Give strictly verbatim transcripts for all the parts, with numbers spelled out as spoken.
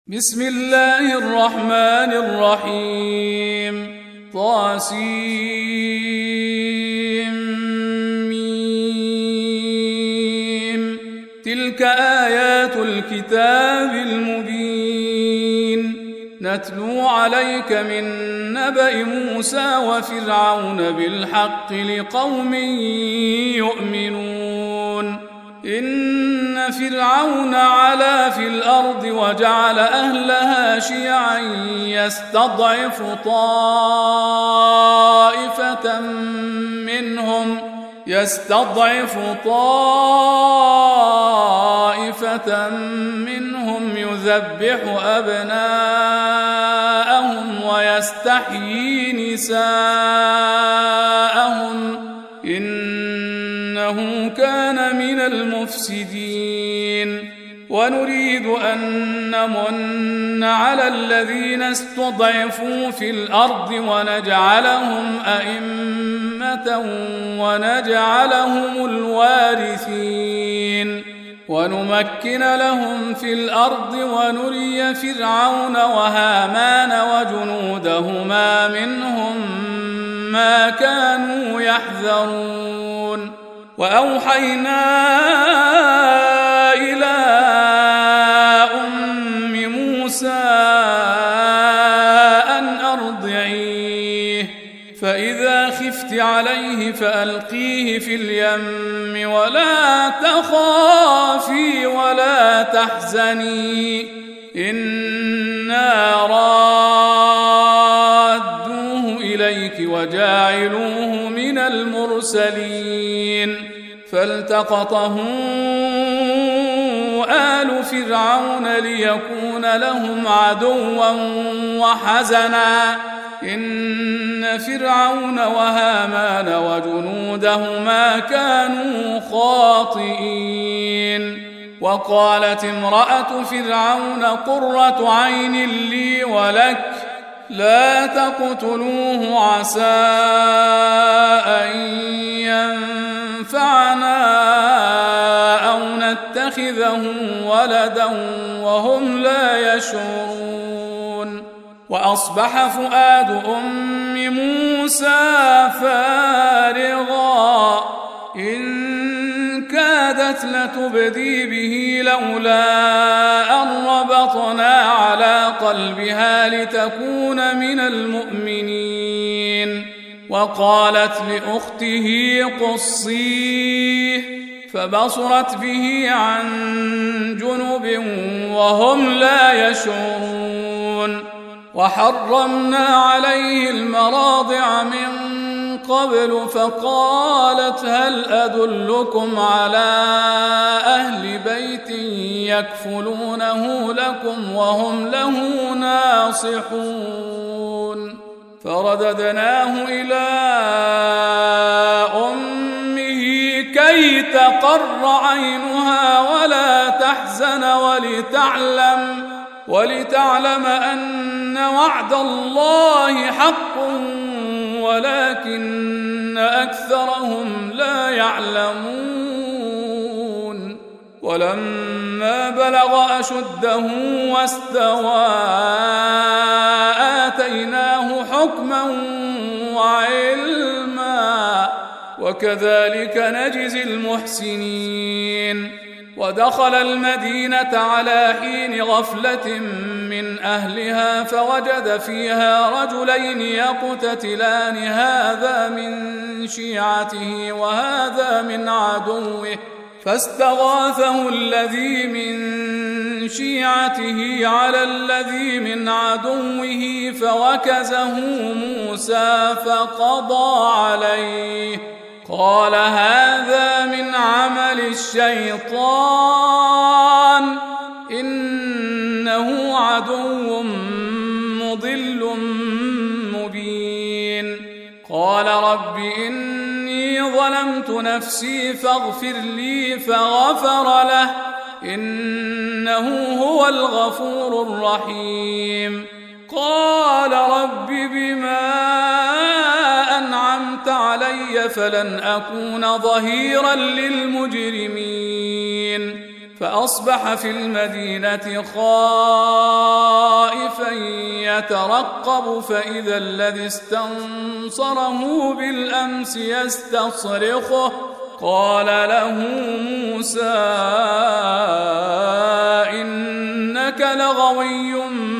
بسم الله الرحمن الرحيم طاسيم تلك آيات الكتاب المبين نتلو عليك من نبأ موسى وفرعون بالحق لقوم يؤمنون إن فرعون علا في الأرض وجعل أهلها شيعا يستضعف طائفة منهم يستضعف طائفة منهم يذبح أبناءهم ويستحيي نساءهم إنه كان من المفسدين ونريد أن نمن على الذين استضعفوا في الأرض ونجعلهم أئمة ونجعلهم الوارثين ونمكن لهم في الأرض ونري فرعون وهامان وجنودهما منهم ما كانوا يحذرون وأوحينا إلى أم موسى أن أرضعيه فإذا خفت عليه فألقيه في اليم ولا تخافي ولا تحزني إنا رادوه إليك وجاعلوه من المرسلين فالتقطه آل فرعون ليكون لهم عدوا وحزنا إن فرعون وهامان وجنودهما كانوا خاطئين وقالت امرأة فرعون قرة عين لي ولك لا تقتلوه عسى أن ينفعنا أو نتخذه ولدا وهم لا يشعرون وأصبح فؤاد أم موسى فارغا إن كادت لتبدي به لولا أن ربطنا على قلبها لتكون من المؤمنين وقالت لأخته قصيه فبصرت به عن جنب وهم لا يشعرون وحرمنا عليه المراضع من قبل فقالت هل أدلكم على أهل بيت يكفلونه لكم وهم له ناصحون فرددناه إلى أمه كي تقر عينها ولا تحزن ولتعلم ولتعلم أن وعد الله حق ولكن أكثرهم لا يعلمون ولما بلغ أشده واستوى آتيناه حكما وعلما وكذلك نجزي المحسنين ودخل المدينة على حين غفلة من أهلها فوجد فيها رجلين يقتتلان هذا من شيعته وهذا من عدوه فاستغاثه الذي من شيعته على الذي من عدوه فوكزه موسى فقضى عليه قال هذا من عمل الشيطان إنه عدو مضل مبين قال رب إني ظلمت نفسي فاغفر لي فغفر له إنه هو الغفور الرحيم قال رب بما أنعمت علي فلن أكون ظهيرا للمجرمين فأصبح في المدينة خائفا يترقب فإذا الذي استنصره بالأمس يستصرخه قال له موسى إنك لغوي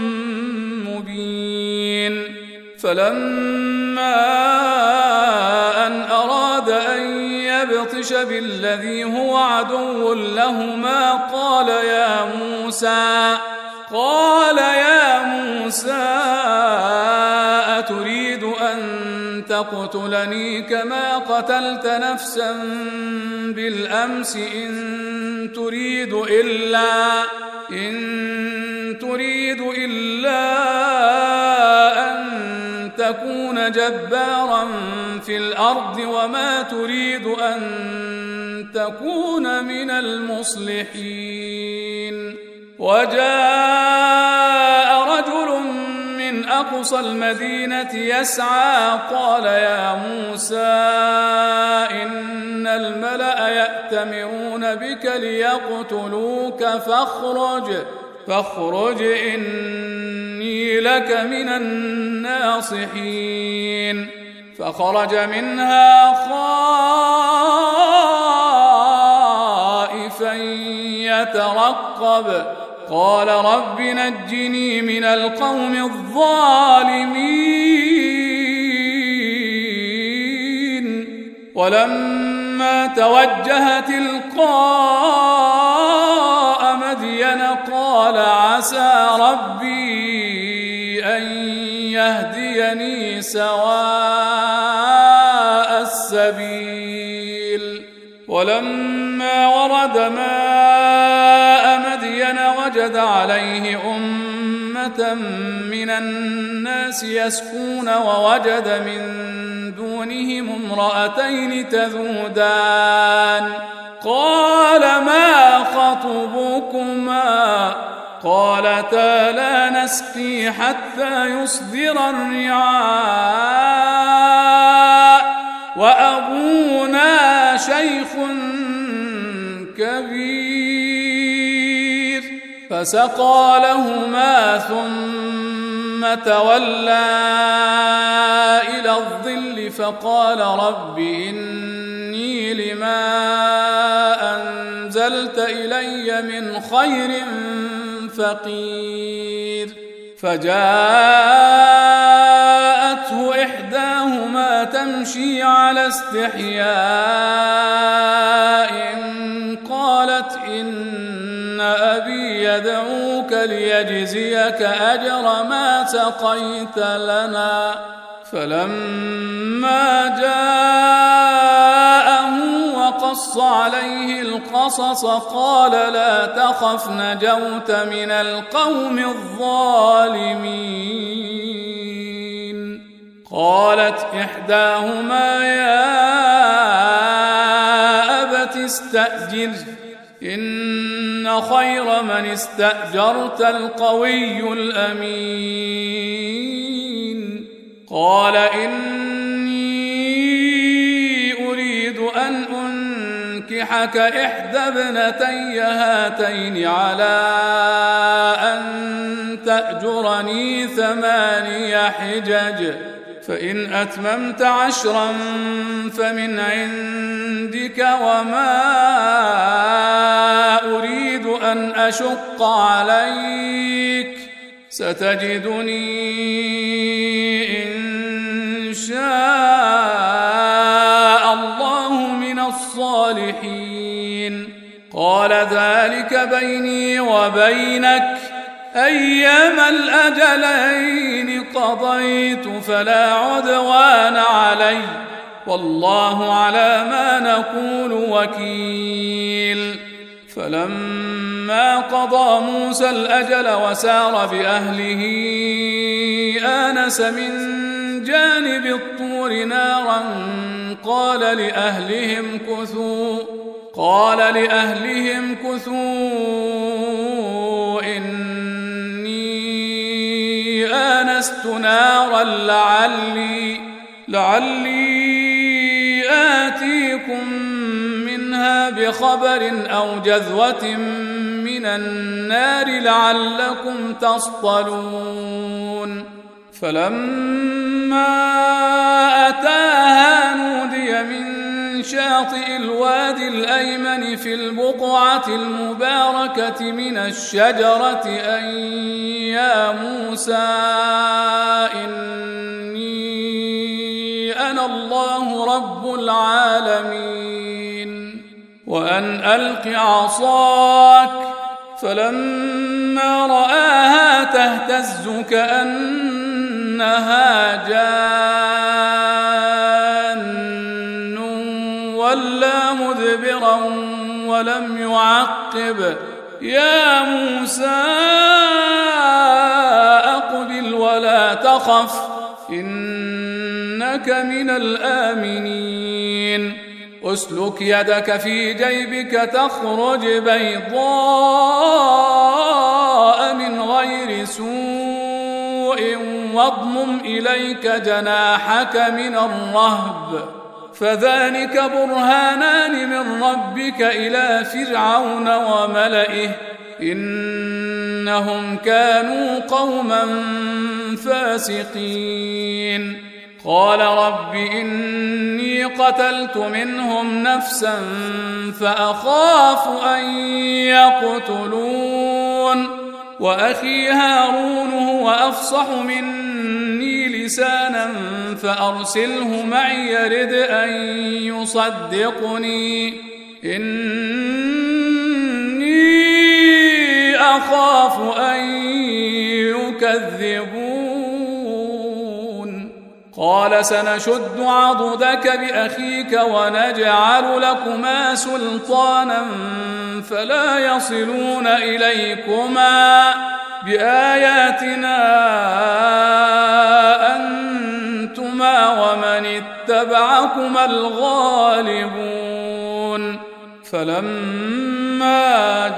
مبين. فلما أن أراد أن يبطش بالذي هو عدو لهما قال يا موسى قال يا موسى أتريد أن تقتلني كما قتلت نفسا بالأمس إن تريد إلا إن تريد إلا أن تكون جبارا في الأرض وما تريد أن تكون من المصلحين. وجاء رجل من أقصى المدينة يسعى قال يا موسى إن الملأ يأتمرون بك ليقتلوك فاخرج فاخرج إني لك من الناصحين. فخرج منها خائفا يترقب قال رب نجني من القوم الظالمين. ولما توجه تلقاء مدين قال عسى ربي أن يهديني سواء السبيل. ولما ورد ماء مدين وجد عليه أمة من الناس يسقون ووجد من دونهم امرأتين تذودان قال ما خطبكما قالتا لا نسقي حتى يصدر الرعاء وأبونا شيخ كبير. فسقى لهما ثم تولى إلى الظل فقال رب إني لما أنزلت إلي من خير فقير. فجاءته إحداهما تمشي على استحياء قالت إن أبي يدعوك ليجزيك أجر ما سقيت لنا. فلما جاءه وقص عليه القصص قال لا تخف نجوت من القوم الظالمين. قالت إحداهما يا أبت استأجر إن خير من استأجرت القوي الأمين. قال إني أريد أن أنكحك إحدى ابنتي هاتين على أن تأجرني ثماني حجج فإن أتممت عشرا فمن عندك وما أريد أن أشق عليك ستجدني إن شاء الله من الصالحين. قال ذلك بيني وبينك أيما الأجلين قضيت فلا عدوان علي والله على ما نقول وكيل. فلما قضى موسى الأجل وسار بأهله آنس من جانب الطور نارا قال لأهلهم كثوا قال لأهلهم كثوا إني آنست نارا لعلي لعلي آتيكم منها بخبر أو جذوة النار لعلكم تصطلون فلما أتاها نودي من شاطئ الوادي الأيمن في البقعة المباركة من الشجرة أن يا موسى إني أنا الله رب العالمين وأن ألق عصاك فلما رآها تهتز كأنها جان ولا مدبرا ولم يعقب يا موسى أقبل ولا تخف إنك من الآمنين أسلك يدك في جيبك تخرج بيضاء من غير سوء واضمم إليك جناحك من الرهب فذلك برهانان من ربك إلى فرعون وملئه إنهم كانوا قوما فاسقين قال رب إني قتلت منهم نفسا فأخاف أن يقتلون وأخي هارون هو أفصح مني لسانا فأرسله معي يرد أن يصدقني إني أخاف أن يكذبون قال سنشد عضدك بأخيك ونجعل لكما سلطانا فلا يصلون إليكما بآياتنا أنتما ومن اتبعكما الغالبون فلما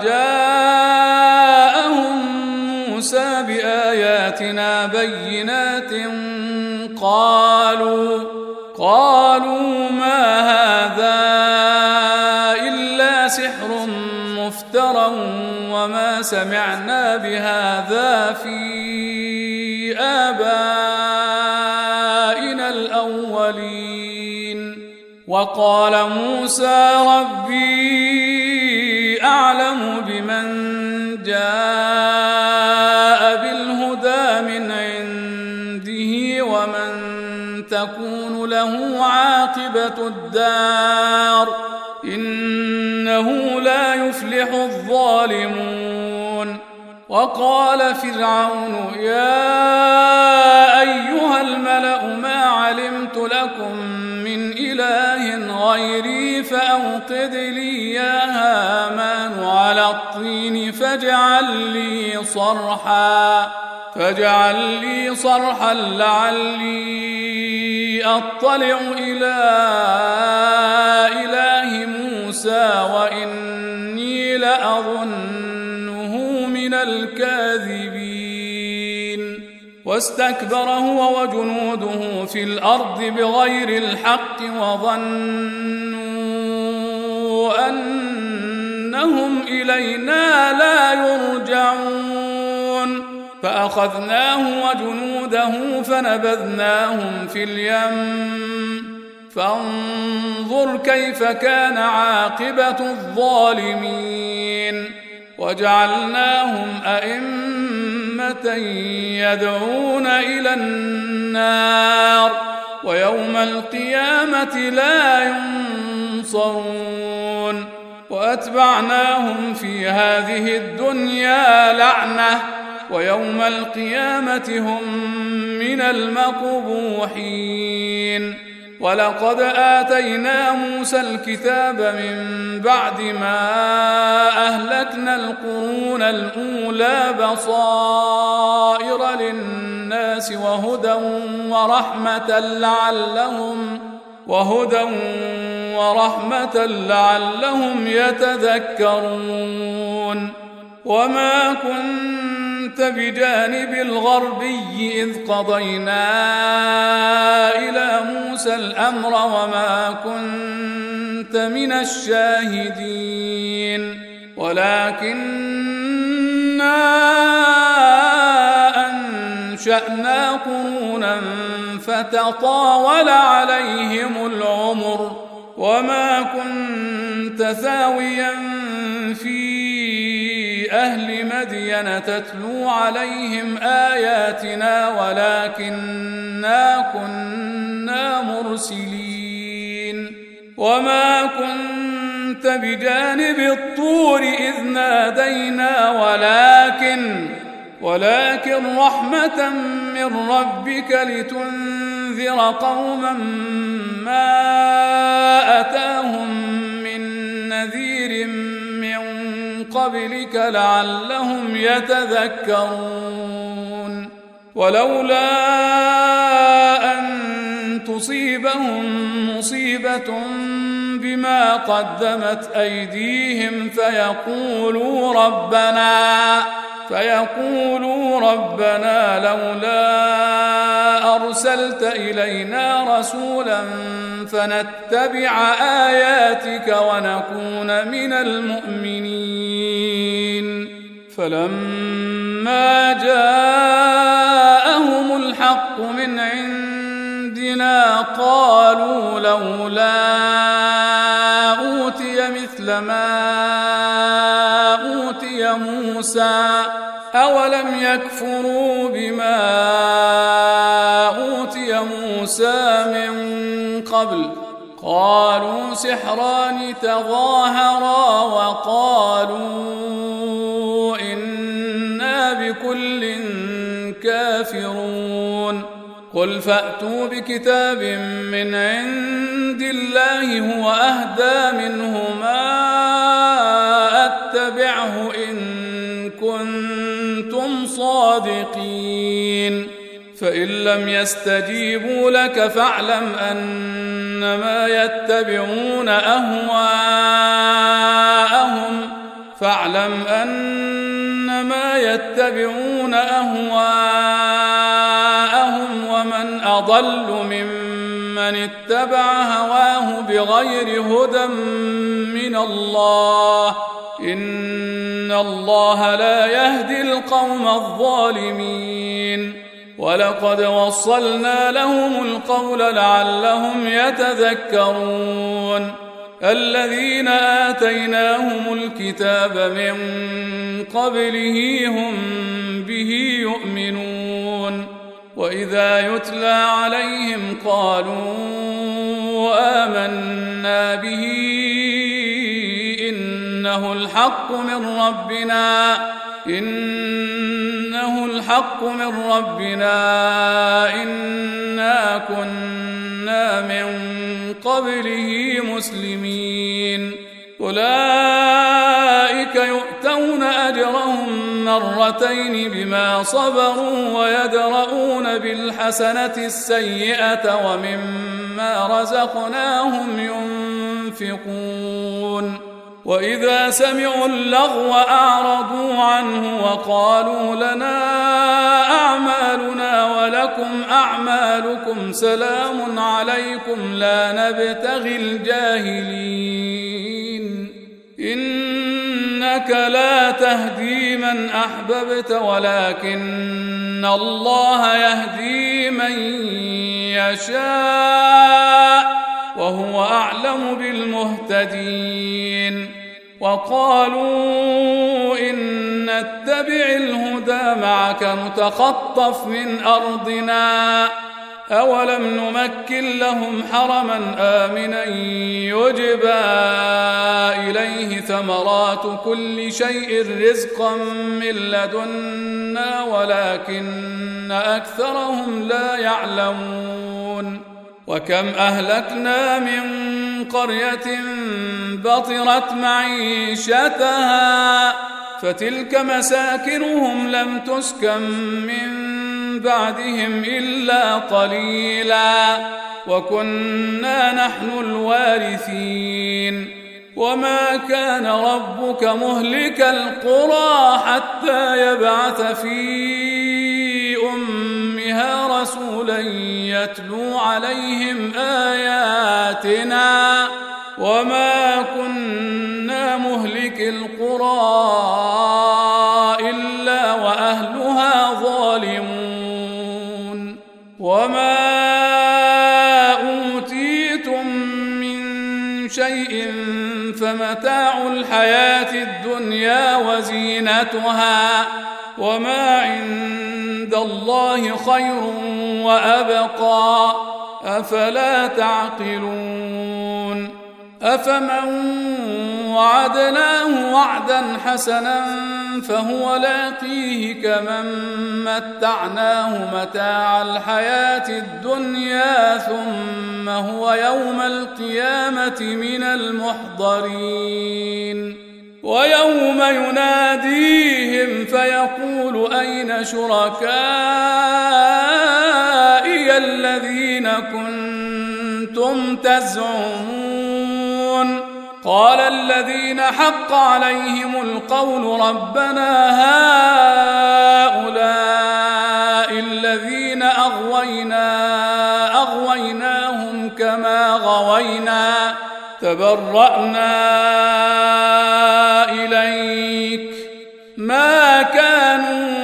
جاءهم موسى بآياتنا بينات قالوا قالوا ما هذا إلا سحر مفترى وما سمعنا بهذا في آبائنا الأولين وقال موسى ربي أعلم بمن جاء بالهدى من عنده ومن تكون له عاقبة الدار إنه لا يفلح الظالمون وقال فرعون يا أيها الملأ ما علمت لكم من إله غيري فأوقد لي يا هامان على الطين فاجعل لي صرحا فاجعل لي صرحا لعلي أطلع إلى إله موسى وإني لأظنه من الكاذبين واستكبر هو وجنوده في الأرض بغير الحق وظنوا أنهم إلينا لا يرجعون فأخذناه وجنوده فنبذناهم في اليم فانظر كيف كان عاقبة الظالمين وجعلناهم أئمة يدعون إلى النار ويوم القيامة لا ينصرون وأتبعناهم في هذه الدنيا لعنة ويوم القيامة هم من المقبوحين ولقد آتينا موسى الكتاب من بعد ما أهلكنا القرون الأولى بصائر للناس وهدى ورحمة لعلهم وهدى ورحمة لعلهم يتذكرون وما كنت بجانب الغربي إذ قضينا إلى موسى الأمر وما كنت من الشاهدين ولكن أنشأنا قرونا فتطاول عليهم العمر وما كنت ثاويا في أهل مدين تتلو عليهم آياتنا ولكننا كنا مرسلين وما كنت بجانب الطور إذ نادينا ولكن ولكن رحمة من ربك لتنذر قوما ما أتاهم من نذير من قبلك لعلهم يتذكرون ولولا أن تصيبهم مصيبة بما قدمت أيديهم فيقولوا ربنا فيقولوا ربنا لولا أرسلت إلينا رسولا فنتبع آياتك ونكون من المؤمنين فلما جاءهم الحق من عندنا قالوا لولا أوتي مثل ما أوتي موسى أولم يكفروا بما أوتي موسى من قبل قالوا سحران تظاهرا وقالوا إنا بكل كافرون قل فأتوا بكتاب من عند الله هو أهدى منهما أتبعه إن كنتم صادقين فإن لم يستجيبوا لك فاعلم أنما يتبعون أهواءهم فاعلم أنما يتبعون أهواءهم ومن أضل ممن اتبع هواه بغير هدى من الله إن الله لا يهدي القوم الظالمين ولقد وصلنا لهم القول لعلهم يتذكرون الذين آتيناهم الكتاب من قبله هم به يؤمنون وإذا يتلى عليهم قالوا آمنا به إنه الحق من ربنا إنه الحق من ربنا إنا كنا من قبله مسلمين أولئك يؤتون أجرهم مرتين بما صبروا ويدرؤون بالحسنة السيئة ومما رزقناهم ينفقون وإذا سمعوا اللغو أعرضوا عنه وقالوا لنا أعمالنا ولكم أعمالكم سلام عليكم لا نبتغي الجاهلين إنك لا تهدي من أحببت ولكن الله يهدي من يشاء وهو أعلم بالمهتدين وقالوا إن نتبع الهدى معك نتخطف من أرضنا أولم نمكن لهم حرما آمنا يجبى إليه ثمرات كل شيء رزقا من لدنا ولكن أكثرهم لا يعلمون وكم أهلكنا من قرية بطرت معيشتها فتلك مساكنهم لم تسكن من بعدهم إلا قليلا وكنا نحن الوارثين وما كان ربك مهلك القرى حتى يبعث في أمها رسولا يتلو عليهم آياتنا وما كنا مهلك القرى إلا وأهلها ظالمون شيء فمتاع الحياة الدنيا وزينتها وما عند الله خير وأبقى أفلا تعقلون أفمن وعدناه وعدا حسنا فهو لاقيه كمن متعناه متاع الحياة الدنيا ثم هو يوم القيامة من المحضرين ويوم يناديهم فيقول أين شركائي الذين كنتم تزعمون قال الذين حق عليهم القول ربنا هؤلاء الذين أغوينا أغويناهم كما غوينا تبرأنا إليك ما كانوا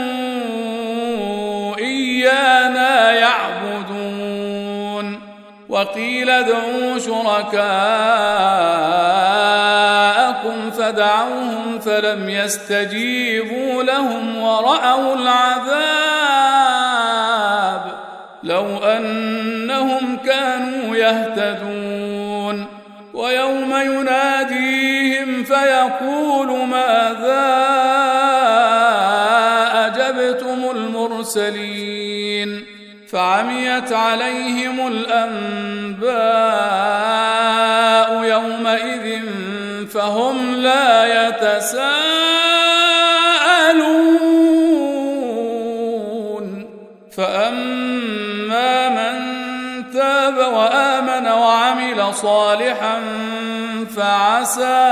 إيانا يعبدون وقيل ادعوا شركاءكم فدعوهم فلم يستجيبوا لهم ورأوا العذاب لو أنهم كانوا يهتدون ويوم يناديهم فيقول ماذا أجبتم المرسلين فعميت عليهم الأنباء يومئذ فهم لا يتساءلون فأما من تاب وآمن وعمل صالحا فعسى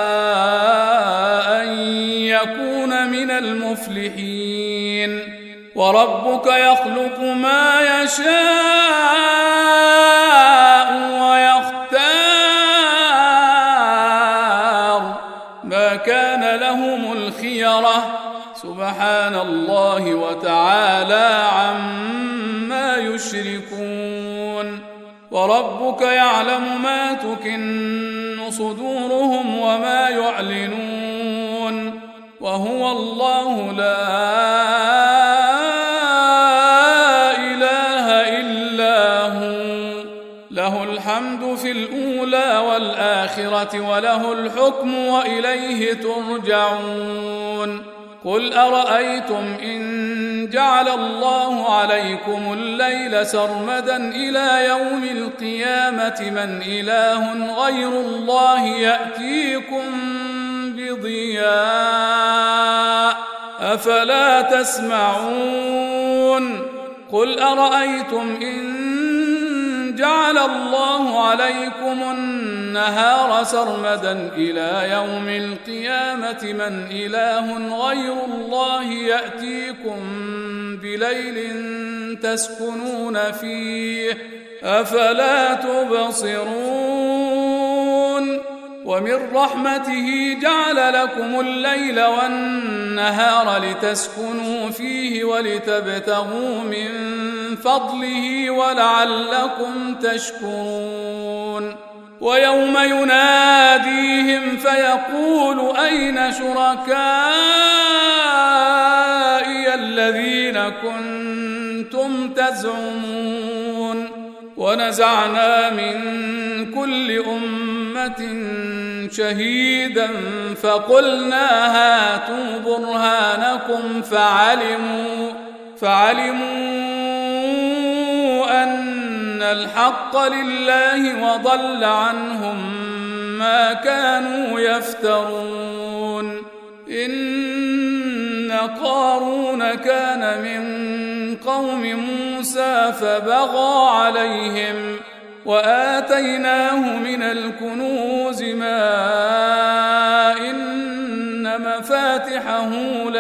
أن يكون من المفلحين وربك يخلق ما يشاء ويختار ما كان لهم الخيرة سبحان الله وتعالى عما يشركون وربك يعلم ما تكن صدورهم وما يعلنون وهو الله لا له الحمد في الأولى والآخرة وله الحكم وإليه ترجعون قل أرأيتم إن جعل الله عليكم الليل سرمدا إلى يوم القيامة من إله غير الله يأتيكم بضياء أفلا تسمعون قل أرأيتم إن جعل الله عليكم النهار سرمدا إلى يوم القيامة من إله غير الله يأتيكم بليل تسكنون فيه أفلا تبصرون ومن رحمته جعل لكم الليل والنهار لتسكنوا فيه ولتبتغوا من فضله ولعلكم تشكرون ويوم يناديهم فيقول أين شركائي الذين كنتم تزعمون ونزعنا من كل أمة شهيدا فقلنا هاتوا برهانكم فعلموا فعلموا أن الحق لله وضل عنهم ما كانوا يفترون إن قارون كان من قوم موسى فبغى عليهم وآتيناه من الكنوز ما إن مفاتحه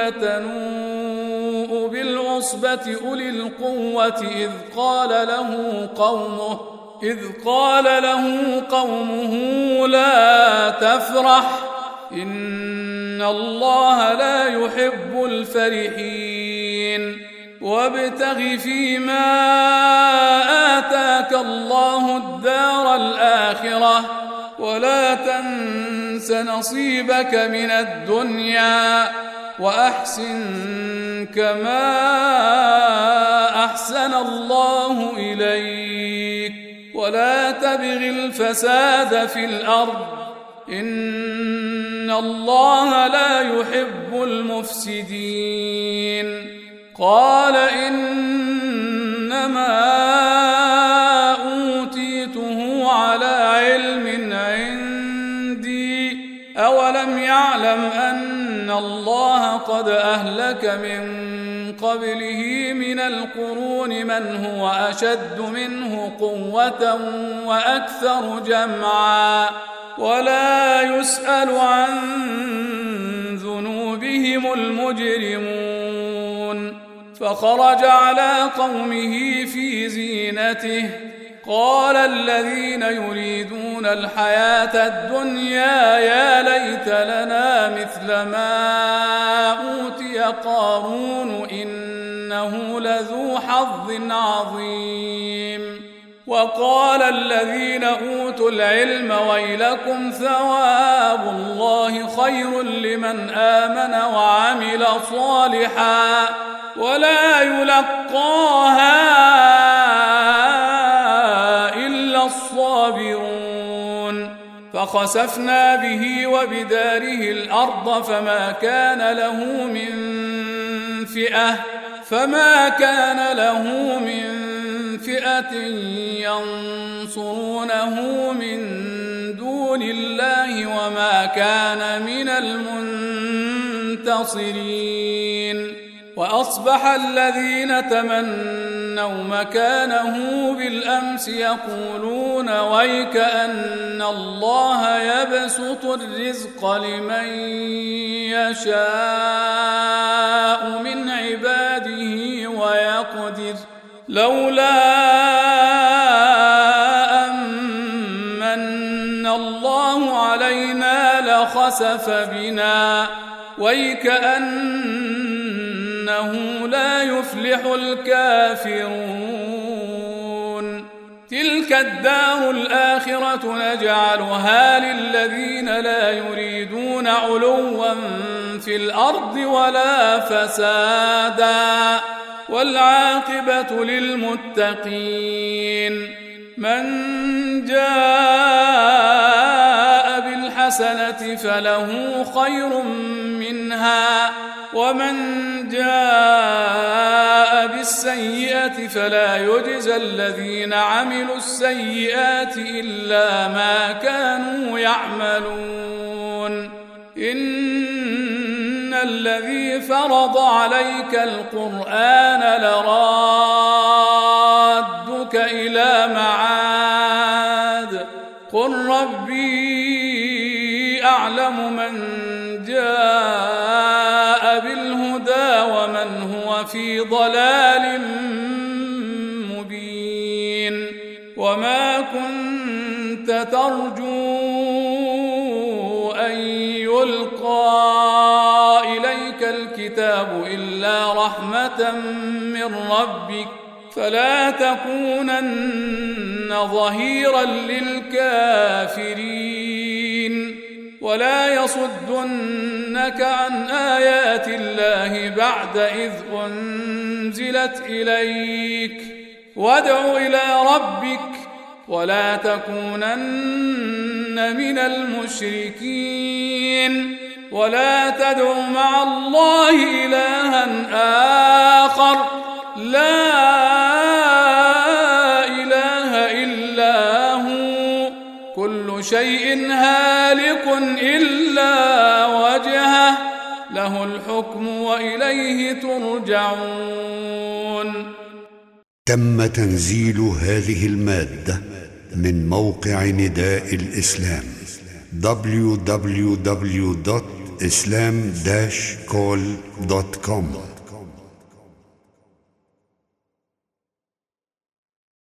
لتنوء بالعصبة أولي القوة إذ قال له قومه إذ قال له قومه لا تفرح إن الله لا يحب الفرحين وابتغ فيما آتاك الله الدار الآخرة ولا تنس نصيبك من الدنيا وأحسن كما أحسن الله إليك ولا تبغ الفساد في الأرض إن الله لا يحب المفسدين. قال إنما أوتيته على علم عندي أولم يعلم أن الله قد أهلك من قبله من القرون من هو أشد منه قوة وأكثر جمعا ولا يسأل عن ذنوبهم المجرمون. فخرج على قومه في زينته قال الذين يريدون الحياة الدنيا يا ليت لنا مثل ما أوتي قارون إنه لذو حظ عظيم. وقال الذين أوتوا العلم ويلكم ثواب الله خير لمن آمن وعمل صالحا ولا يلقاها إلا الصابرون. فخسفنا به وبداره الأرض فما كان له من فئة فما كان له من فئة ينصرونه من دون الله وما كان من المنتصرين. وأصبح الذين تمنوا مكانه بالأمس يقولون ويك أن الله يبسط الرزق لمن يشاء من عباده ويقدر لولا أمن الله علينا لخسف بنا ويكأنه لا يفلح الكافرون. تلك الدار الآخرة نجعلها للذين لا يريدون علوا في الأرض ولا فسادا والعاقبة للمتقين. من جاء بالحسنة فله خير منها ومن جاء بالسيئة فلا يجزى الذين عملوا السيئات إلا ما كانوا يعملون. إن الذي فرض عليك القرآن لرادك إلى معاد قل ربي أعلم من جاء بالهدى ومن هو في ضلال مبين. وما كنت ترجو أن يلقى إليك الكتاب إلا رحمة من ربك فلا تكونن ظهيرا للكافرين ولا يصدنك عن آيات الله بعد إذ أنزلت إليك وادع إلى ربك ولا تكونن من المشركين ولا تدع مع الله إلها آخر لا إله إلا هو كل شيء هالك إلا وجهه له الحكم وإليه ترجعون. تم تنزيل هذه المادة من موقع نداء الإسلام دبليو دبليو دبليو دوت إسلام داش كول دوت كوم.